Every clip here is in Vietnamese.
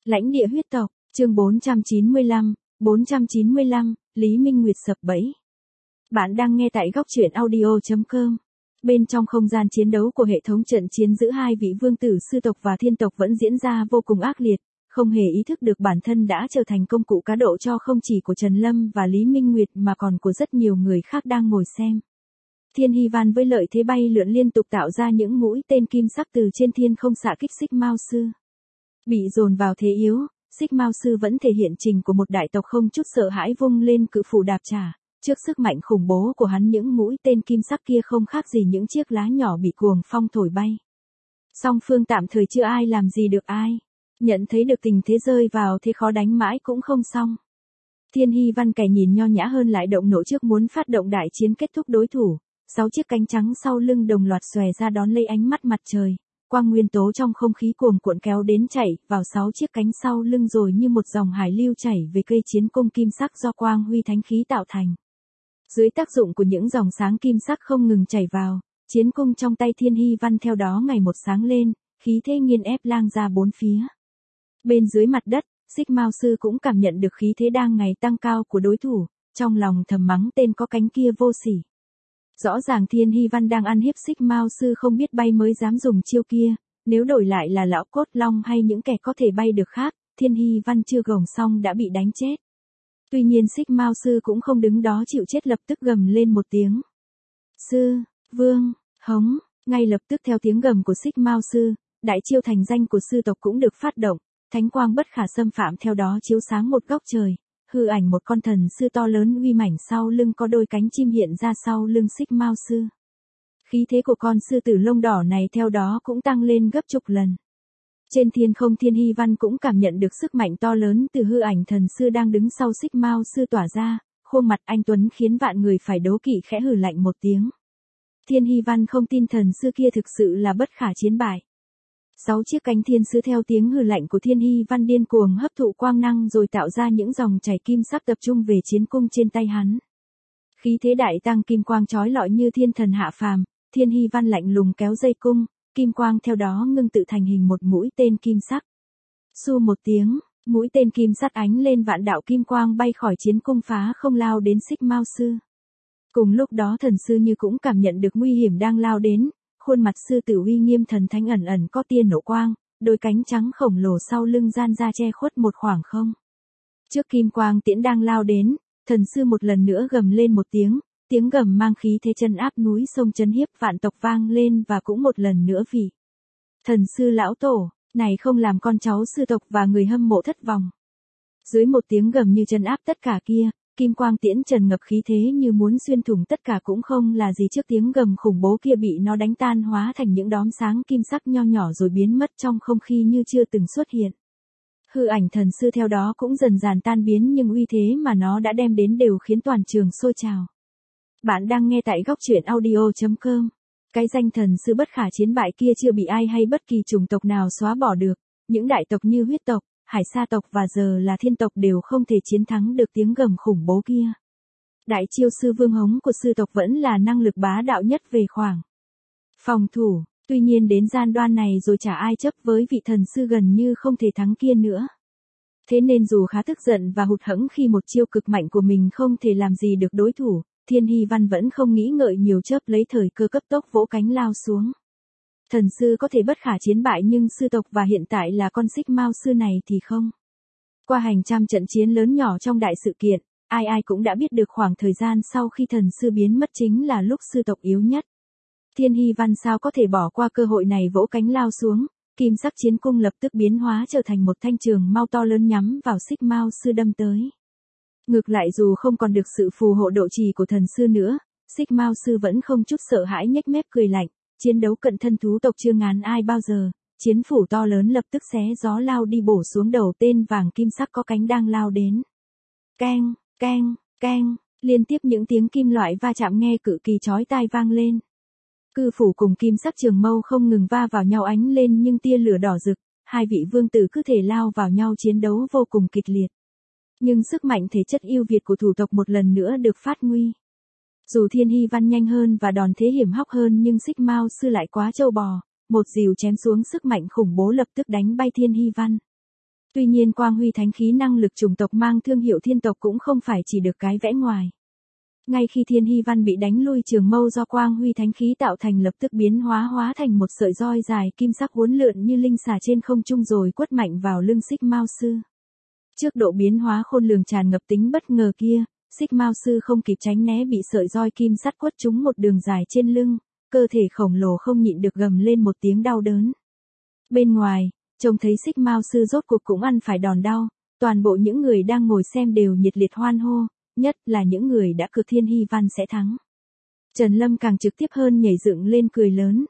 Lãnh địa huyết tộc, chương 495, Lý Minh Nguyệt sập bẫy. Bạn đang nghe tại góc truyện audio.com. Bên trong không gian chiến đấu của hệ thống trận chiến giữa hai vị vương tử sư tộc và thiên tộc vẫn diễn ra vô cùng ác liệt, không hề ý thức được bản thân đã trở thành công cụ cá độ cho không chỉ của Trần Lâm và Lý Minh Nguyệt mà còn của rất nhiều người khác đang ngồi xem. Thiên Hy Văn với lợi thế bay lượn liên tục tạo ra những mũi tên kim sắc từ trên thiên không xạ kích Xích Mao Sư. Bị dồn vào thế yếu, Xích Mao Sư vẫn thể hiện trình của một đại tộc không chút sợ hãi vung lên cự phủ đạp trả. Trước sức mạnh khủng bố của hắn, những mũi tên kim sắc kia không khác gì những chiếc lá nhỏ bị cuồng phong thổi bay. Song phương tạm thời chưa ai làm gì được ai. Nhận thấy được tình thế rơi vào thế khó đánh mãi cũng không xong. Thiên Hy Văn kẻ nhìn nho nhã hơn lại động nộ trước muốn phát động đại chiến kết thúc đối thủ. 6 chiếc cánh trắng sau lưng đồng loạt xòe ra đón lấy ánh mắt mặt trời. Quang nguyên tố trong không khí cuồn cuộn kéo đến chạy vào 6 chiếc cánh sau lưng rồi như một dòng hải lưu chảy về cây chiến cung kim sắc do quang huy thánh khí tạo thành. Dưới tác dụng của những dòng sáng kim sắc không ngừng chảy vào, chiến cung trong tay Thiên Hy Văn theo đó ngày một sáng lên, khí thế nghiền ép lan ra bốn phía. Bên dưới mặt đất, Xích Mao Sư cũng cảm nhận được khí thế đang ngày tăng cao của đối thủ, trong lòng thầm mắng tên có cánh kia vô sỉ. Rõ ràng Thiên Hy Văn đang ăn hiếp Xích Mao Sư không biết bay mới dám dùng chiêu kia, nếu đổi lại là lão cốt long hay những kẻ có thể bay được khác, Thiên Hy Văn chưa gồng xong đã bị đánh chết. Tuy nhiên Xích Mao Sư cũng không đứng đó chịu chết, lập tức gầm lên một tiếng. Sư, vương, hống, ngay lập tức theo tiếng gầm của Xích Mao Sư, đại chiêu thành danh của sư tộc cũng được phát động, thánh quang bất khả xâm phạm theo đó chiếu sáng một góc trời. Hư ảnh một con thần sư to lớn uy mãnh sau lưng có đôi cánh chim hiện ra sau lưng Xích Mao Sư. Khí thế của con sư tử lông đỏ này theo đó cũng tăng lên gấp chục lần. Trên thiên không, Thiên Hy Văn cũng cảm nhận được sức mạnh to lớn từ hư ảnh thần sư đang đứng sau Xích Mao Sư tỏa ra, khuôn mặt anh tuấn khiến vạn người phải đố kỵ khẽ hừ lạnh một tiếng. Thiên Hy Văn không tin thần sư kia thực sự là bất khả chiến bại. 6 chiếc cánh thiên sứ theo tiếng hừ lạnh của Thiên Hy Văn điên cuồng hấp thụ quang năng rồi tạo ra những dòng chảy kim sắc tập trung về chiến cung trên tay hắn. Khí thế đại tăng, kim quang chói lọi như thiên thần hạ phàm, Thiên Hy Văn lạnh lùng kéo dây cung, kim quang theo đó ngưng tự thành hình một mũi tên kim sắc. Xu một tiếng, mũi tên kim sắt ánh lên vạn đạo kim quang bay khỏi chiến cung phá không lao đến Xích Mao Sư. Cùng lúc đó thần sư như cũng cảm nhận được nguy hiểm đang lao đến. Khuôn mặt sư tử uy nghiêm thần thánh ẩn ẩn có tia nổ quang, đôi cánh trắng khổng lồ sau lưng gian ra che khuất một khoảng không. Trước kim quang tiễn đang lao đến, thần sư một lần nữa gầm lên một tiếng gầm mang khí thế chân áp núi sông chấn hiếp vạn tộc vang lên và cũng một lần nữa vị thần sư lão tổ này không làm con cháu sư tộc và người hâm mộ thất vọng. Dưới một tiếng gầm như chân áp tất cả kia, kim quang tiễn trần ngập khí thế như muốn xuyên thủng tất cả cũng không là gì trước tiếng gầm khủng bố kia, bị nó đánh tan hóa thành những đốm sáng kim sắc nho nhỏ rồi biến mất trong không khí như chưa từng xuất hiện. Hư ảnh thần sư theo đó cũng dần dần tan biến, nhưng uy thế mà nó đã đem đến đều khiến toàn trường sôi trào. Bạn đang nghe tại góc truyện audio.com. Cái danh thần sư bất khả chiến bại kia chưa bị ai hay bất kỳ chủng tộc nào xóa bỏ được, những đại tộc như huyết tộc, hải sa tộc và giờ là thiên tộc đều không thể chiến thắng được tiếng gầm khủng bố kia. Đại chiêu sư vương hống của sư tộc vẫn là năng lực bá đạo nhất về khoảng phòng thủ, tuy nhiên đến gian đoan này rồi chả ai chấp với vị thần sư gần như không thể thắng kia nữa. Thế nên dù khá tức giận và hụt hẫng khi một chiêu cực mạnh của mình không thể làm gì được đối thủ, Thiên Hy Văn vẫn không nghĩ ngợi nhiều, chớp lấy thời cơ cấp tốc vỗ cánh lao xuống. Thần sư có thể bất khả chiến bại nhưng sư tộc và hiện tại là con Xích Mao Sư này thì không. Qua hàng trăm trận chiến lớn nhỏ trong đại sự kiện, ai ai cũng đã biết được khoảng thời gian sau khi thần sư biến mất chính là lúc sư tộc yếu nhất. Thiên Hy Văn sao có thể bỏ qua cơ hội này, vỗ cánh lao xuống, kim sắc chiến cung lập tức biến hóa trở thành một thanh trường mao to lớn nhắm vào Xích Mao Sư đâm tới. Ngược lại, dù không còn được sự phù hộ độ trì của thần sư nữa, Xích Mao Sư vẫn không chút sợ hãi, nhếch mép cười lạnh. Chiến đấu cận thân thú tộc chưa ngán ai bao giờ, chiến phủ to lớn lập tức xé gió lao đi bổ xuống đầu tên vàng kim sắc có cánh đang lao đến. Keng, keng, keng, liên tiếp những tiếng kim loại va chạm nghe cực kỳ chói tai vang lên. Cư phủ cùng kim sắc trường mâu không ngừng va vào nhau ánh lên nhưng tia lửa đỏ rực, hai vị vương tử cứ thể lao vào nhau chiến đấu vô cùng kịch liệt. Nhưng sức mạnh thể chất yêu việt của thủ tộc một lần nữa được phát huy. Dù Thiên Hy Văn nhanh hơn và đòn thế hiểm hóc hơn nhưng Xích Mao Sư lại quá trâu bò, một dìu chém xuống sức mạnh khủng bố lập tức đánh bay Thiên Hy Văn. Tuy nhiên quang huy thánh khí năng lực chủng tộc mang thương hiệu thiên tộc cũng không phải chỉ được cái vẽ ngoài. Ngay khi Thiên Hy Văn bị đánh lui trường mâu do quang huy thánh khí tạo thành lập tức biến hóa thành một sợi roi dài kim sắc uốn lượn như linh xà trên không trung rồi quất mạnh vào lưng Xích Mao Sư. Trước độ biến hóa khôn lường tràn ngập tính bất ngờ kia, Xích Mao Sư không kịp tránh né bị sợi roi kim sắt quất trúng một đường dài trên lưng, cơ thể khổng lồ không nhịn được gầm lên một tiếng đau đớn. Bên ngoài, trông thấy Xích Mao Sư rốt cuộc cũng ăn phải đòn đau, toàn bộ những người đang ngồi xem đều nhiệt liệt hoan hô, nhất là những người đã cược Thiên Hy Văn sẽ thắng. Trần Lâm càng trực tiếp hơn nhảy dựng lên cười lớn.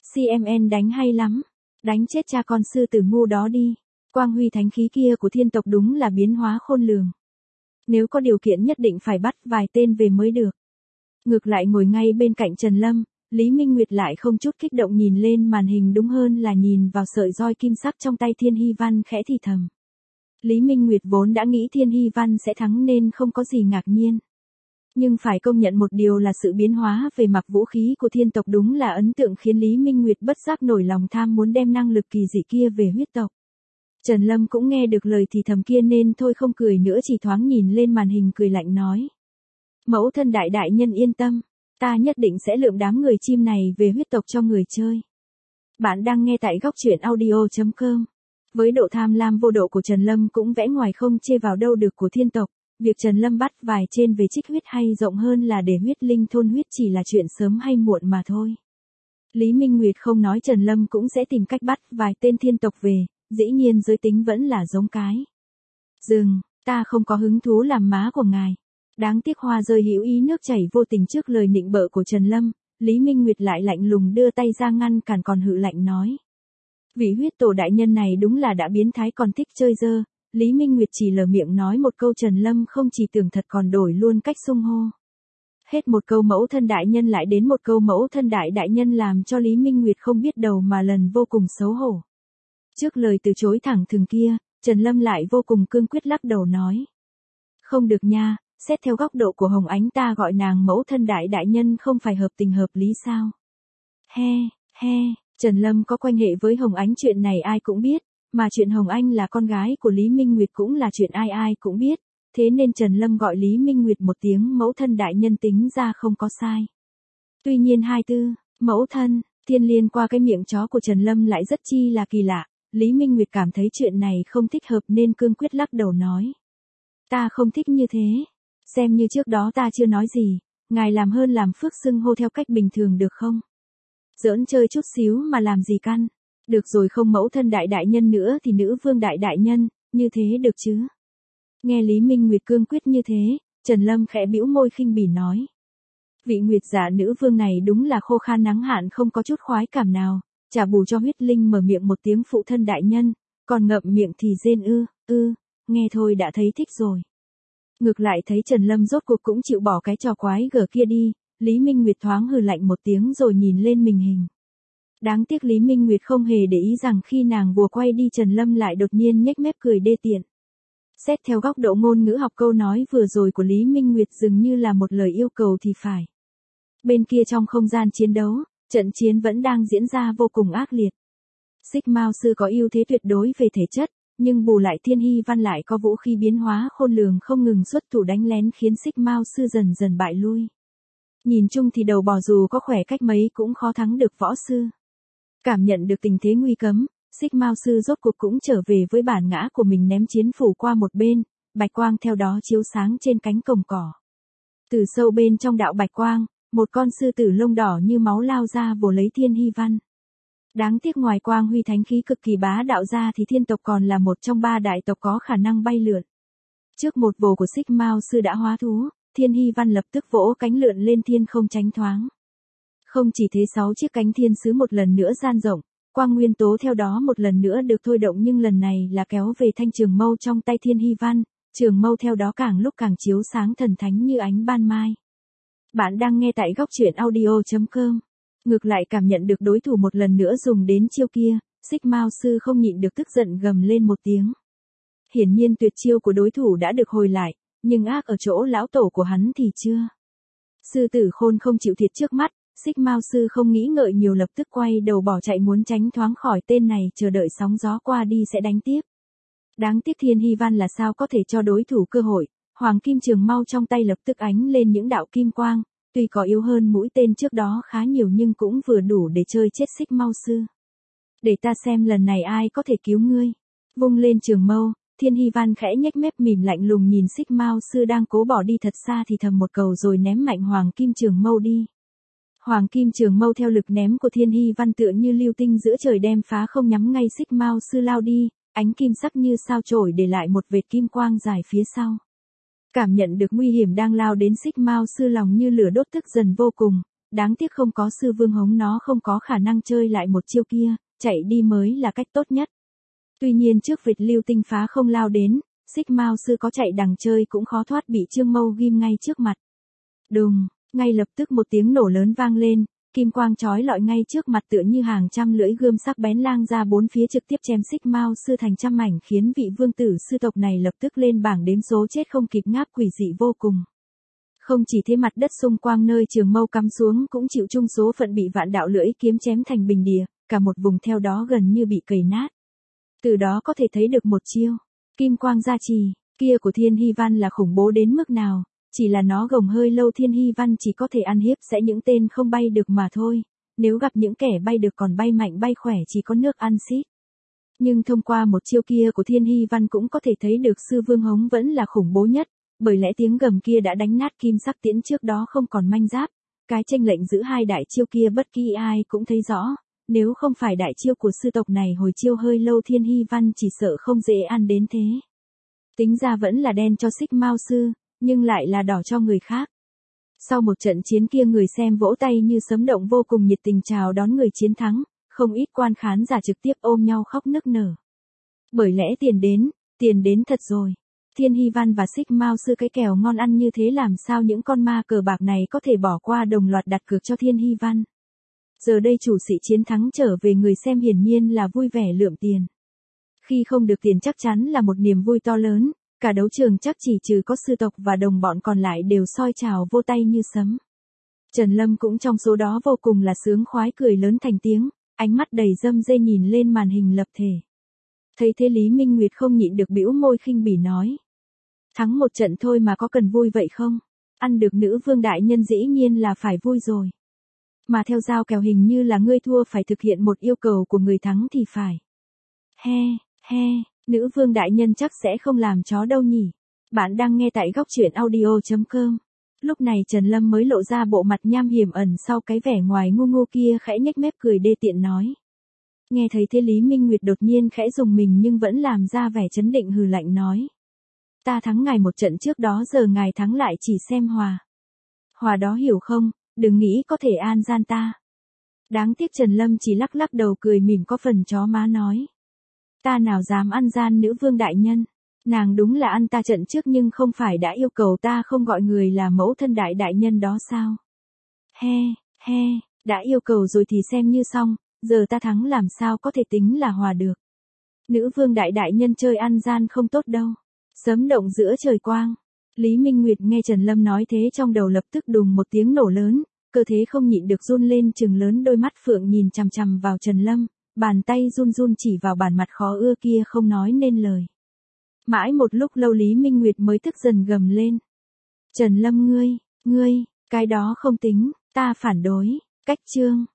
CMN đánh hay lắm, đánh chết cha con sư tử ngu đó đi. Quang huy thánh khí kia của thiên tộc đúng là biến hóa khôn lường. Nếu có điều kiện nhất định phải bắt vài tên về mới được. Ngược lại ngồi ngay bên cạnh Trần Lâm, Lý Minh Nguyệt lại không chút kích động nhìn lên màn hình, đúng hơn là nhìn vào sợi roi kim sắc trong tay Thiên Hy Văn khẽ thì thầm. Lý Minh Nguyệt vốn đã nghĩ Thiên Hy Văn sẽ thắng nên không có gì ngạc nhiên. Nhưng phải công nhận một điều là sự biến hóa về mặt vũ khí của thiên tộc đúng là ấn tượng khiến Lý Minh Nguyệt bất giác nổi lòng tham muốn đem năng lực kỳ dị kia về huyết tộc. Trần Lâm cũng nghe được lời thì thầm kia nên thôi không cười nữa, chỉ thoáng nhìn lên màn hình cười lạnh nói. Mẫu thân đại nhân yên tâm, ta nhất định sẽ lượm đám người chim này về huyết tộc cho người chơi. Bạn đang nghe tại góc truyện audio.com. Với độ tham lam vô độ của Trần Lâm cũng vẽ ngoài không chê vào đâu được của thiên tộc, việc Trần Lâm bắt vài trên về trích huyết hay rộng hơn là để huyết linh thôn huyết chỉ là chuyện sớm hay muộn mà thôi. Lý Minh Nguyệt không nói Trần Lâm cũng sẽ tìm cách bắt vài tên thiên tộc về, dĩ nhiên giới tính vẫn là giống cái. Dừng, ta không có hứng thú làm má của ngài. Đáng tiếc hoa rơi hữu ý nước chảy vô tình trước lời nịnh bợ của Trần Lâm, Lý Minh Nguyệt lại lạnh lùng đưa tay ra ngăn cản, còn hự lạnh nói. Vị huyết tổ đại nhân này đúng là đã biến thái còn thích chơi dơ. Lý Minh Nguyệt chỉ lờ miệng nói một câu, Trần Lâm không chỉ tưởng thật còn đổi luôn cách xưng hô. Hết một câu mẫu thân đại nhân lại đến một câu mẫu thân đại nhân làm cho Lý Minh Nguyệt không biết đầu mà lần vô cùng xấu hổ. Trước lời từ chối thẳng thừng kia, Trần Lâm lại vô cùng cương quyết lắc đầu nói. Không được nha, xét theo góc độ của Hồng Ánh ta gọi nàng mẫu thân đại nhân không phải hợp tình hợp lý sao? He, Trần Lâm có quan hệ với Hồng Ánh chuyện này ai cũng biết, mà chuyện Hồng Anh là con gái của Lý Minh Nguyệt cũng là chuyện ai cũng biết, thế nên Trần Lâm gọi Lý Minh Nguyệt một tiếng mẫu thân đại nhân tính ra không có sai. Tuy nhiên mẫu thân, thiên liên qua cái miệng chó của Trần Lâm lại rất chi là kỳ lạ, Lý Minh Nguyệt cảm thấy chuyện này không thích hợp nên cương quyết lắc đầu nói. Ta không thích như thế, xem như trước đó ta chưa nói gì, ngài làm hơn làm phước xưng hô theo cách bình thường được không? Giỡn chơi chút xíu mà làm gì căn. Được rồi, không mẫu thân đại nhân nữa thì nữ vương đại nhân, như thế được chứ? Nghe Lý Minh Nguyệt cương quyết như thế, Trần Lâm khẽ bĩu môi khinh bỉ nói. Vị Nguyệt giả nữ vương này đúng là khô khan nắng hạn không có chút khoái cảm nào, trả bù cho huyết linh mở miệng một tiếng phụ thân đại nhân, còn ngậm miệng thì rên nghe thôi đã thấy thích rồi. Ngược lại thấy Trần Lâm rốt cuộc cũng chịu bỏ cái trò quái gở kia đi, Lý Minh Nguyệt thoáng hừ lạnh một tiếng rồi nhìn lên mình hình. Đáng tiếc Lý Minh Nguyệt không hề để ý rằng khi nàng vừa quay đi Trần Lâm lại đột nhiên nhếch mép cười đê tiện. Xét theo góc độ ngôn ngữ học, câu nói vừa rồi của Lý Minh Nguyệt dường như là một lời yêu cầu thì phải. Bên kia trong không gian chiến đấu, trận chiến vẫn đang diễn ra vô cùng ác liệt. Xích Mao Sư có ưu thế tuyệt đối về thể chất, nhưng bù lại Thiên Hy Văn lại có vũ khí biến hóa khôn lường không ngừng xuất thủ đánh lén khiến Xích Mao Sư dần dần bại lui. Nhìn chung thì đầu bò dù có khỏe cách mấy cũng khó thắng được võ sư. Cảm nhận được tình thế nguy cấm, Xích Mao Sư rốt cuộc cũng trở về với bản ngã của mình, ném chiến phủ qua một bên, bạch quang theo đó chiếu sáng trên cánh cổng cỏ. Từ sâu bên trong đạo bạch quang, một con sư tử lông đỏ như máu lao ra vồ lấy Thiên Hy Văn. Đáng tiếc ngoài quang huy thánh khí cực kỳ bá đạo ra thì thiên tộc còn là một trong 3 đại tộc có khả năng bay lượn. Trước một vồ của Xích Mao Sư đã hóa thú, Thiên Hy Văn lập tức vỗ cánh lượn lên thiên không tránh thoáng. Không chỉ thế, 6 chiếc cánh thiên sứ một lần nữa dang rộng, quang nguyên tố theo đó một lần nữa được thôi động, nhưng lần này là kéo về thanh trường mâu trong tay Thiên Hy Văn, trường mâu theo đó càng lúc càng chiếu sáng thần thánh như ánh ban mai. Bạn đang nghe tại góc truyện audio.com. Ngược lại cảm nhận được đối thủ một lần nữa dùng đến chiêu kia, Xích Mao Sư không nhịn được tức giận gầm lên một tiếng. Hiển nhiên tuyệt chiêu của đối thủ đã được hồi lại, nhưng ác ở chỗ lão tổ của hắn thì chưa. Sư tử khôn không chịu thiệt trước mắt, Xích Mao Sư không nghĩ ngợi nhiều lập tức quay đầu bỏ chạy muốn tránh thoáng khỏi tên này, chờ đợi sóng gió qua đi sẽ đánh tiếp. Đáng tiếc Thiên Hy Văn là sao có thể cho đối thủ cơ hội, Hoàng Kim Trường Mâu trong tay lập tức ánh lên những đạo kim quang, tuy có yếu hơn mũi tên trước đó khá nhiều nhưng cũng vừa đủ để chơi chết Xích Mao Sư. Để ta xem lần này ai có thể cứu ngươi. Vung lên trường mâu, Thiên Hy Văn khẽ nhếch mép mỉm lạnh lùng nhìn Xích Mao Sư đang cố bỏ đi thật xa thì thầm một câu rồi ném mạnh Hoàng Kim Trường Mâu đi. Hoàng Kim Trường Mâu theo lực ném của Thiên Hy Văn tựa như lưu tinh giữa trời đem phá không nhắm ngay Xích Mao Sư lao đi, ánh kim sắc như sao chổi để lại một vệt kim quang dài phía sau. Cảm nhận được nguy hiểm đang lao đến Xích Mao Sư lòng như lửa đốt tức dần vô cùng, đáng tiếc không có Sư Vương Hống nó không có khả năng chơi lại một chiêu kia, chạy đi mới là cách tốt nhất. Tuy nhiên trước vệt lưu tinh phá không lao đến, Xích Mao Sư có chạy đằng chơi cũng khó thoát bị Trương Mâu ghim ngay trước mặt. Đùng, ngay lập tức một tiếng nổ lớn vang lên, kim quang chói lọi ngay trước mặt tựa như hàng trăm lưỡi gươm sắc bén lang ra bốn phía trực tiếp chém Xích Mao Sư thành trăm mảnh khiến vị vương tử sư tộc này lập tức lên bảng đếm số chết không kịp ngáp quỷ dị vô cùng. Không chỉ thế mặt đất xung quanh nơi trường mâu cắm xuống cũng chịu chung số phận bị vạn đạo lưỡi kiếm chém thành bình địa, cả một vùng theo đó gần như bị cày nát. Từ đó có thể thấy được một chiêu, kim quang gia trì, kia của Thiên Hy Văn là khủng bố đến mức nào, chỉ là nó gồng hơi lâu Thiên Hy Văn chỉ có thể ăn hiếp sẽ những tên không bay được mà thôi, nếu gặp những kẻ bay được còn bay mạnh bay khỏe chỉ có nước ăn xít. Nhưng thông qua một chiêu kia của Thiên Hy Văn cũng có thể thấy được Sư Vương Hống vẫn là khủng bố nhất, bởi lẽ tiếng gầm kia đã đánh nát kim sắc tiễn trước đó không còn manh giáp, cái chênh lệch giữa hai đại chiêu kia bất kỳ ai cũng thấy rõ. Nếu không phải đại chiêu của sư tộc này hồi chiêu hơi lâu Thiên Hy Văn chỉ sợ không dễ ăn đến thế. Tính ra vẫn là đen cho Xích Mao Sư, nhưng lại là đỏ cho người khác. Sau một trận chiến kia người xem vỗ tay như sấm động vô cùng nhiệt tình chào đón người chiến thắng, không ít quan khán giả trực tiếp ôm nhau khóc nức nở. Bởi lẽ tiền đến thật rồi. Thiên Hy Văn và Xích Mao Sư cái kèo ngon ăn như thế làm sao những con ma cờ bạc này có thể bỏ qua đồng loạt đặt cược cho Thiên Hy Văn. Giờ đây chủ sĩ chiến thắng trở về người xem hiển nhiên là vui vẻ lượm tiền. Khi không được tiền chắc chắn là một niềm vui to lớn, cả đấu trường chắc chỉ trừ có sư tộc và đồng bọn còn lại đều soi chào vô tay như sấm. Trần Lâm cũng trong số đó vô cùng là sướng khoái cười lớn thành tiếng, ánh mắt đầy râm rê nhìn lên màn hình lập thể. Thấy thế Lý Minh Nguyệt không nhịn được bĩu môi khinh bỉ nói. Thắng một trận thôi mà có cần vui vậy không? Ăn được nữ vương đại nhân dĩ nhiên là phải vui rồi. Mà theo giao kèo hình như là ngươi thua phải thực hiện một yêu cầu của người thắng thì phải. He, nữ vương đại nhân chắc sẽ không làm chó đâu nhỉ. Bạn đang nghe tại góc truyện audio.com. Lúc này Trần Lâm mới lộ ra bộ mặt nham hiểm ẩn sau cái vẻ ngoài ngu ngu kia khẽ nhếch mép cười đê tiện nói. Nghe thấy thế Lý Minh Nguyệt đột nhiên khẽ rùng mình nhưng vẫn làm ra vẻ chấn định hừ lạnh nói. Ta thắng ngài một trận trước đó giờ ngài thắng lại chỉ xem hòa. Hòa đó hiểu không, đừng nghĩ có thể an gian ta. Đáng tiếc Trần Lâm chỉ lắc lắc đầu cười mỉm có phần chó má nói. Ta nào dám ăn gian nữ vương đại nhân. Nàng đúng là ăn ta trận trước nhưng không phải đã yêu cầu ta không gọi người là mẫu thân đại nhân đó sao? He, đã yêu cầu rồi thì xem như xong, giờ ta thắng làm sao có thể tính là hòa được. Nữ vương đại nhân chơi ăn gian không tốt đâu. Sấm động giữa trời quang. Lý Minh Nguyệt nghe Trần Lâm nói thế trong đầu lập tức đùng một tiếng nổ lớn, cơ thế không nhịn được run lên trừng lớn đôi mắt phượng nhìn chằm chằm vào Trần Lâm, bàn tay run chỉ vào bản mặt khó ưa kia không nói nên lời. Mãi một lúc lâu Lý Minh Nguyệt mới tức dần gầm lên. Trần Lâm ngươi, cái đó không tính, ta phản đối, cách chương.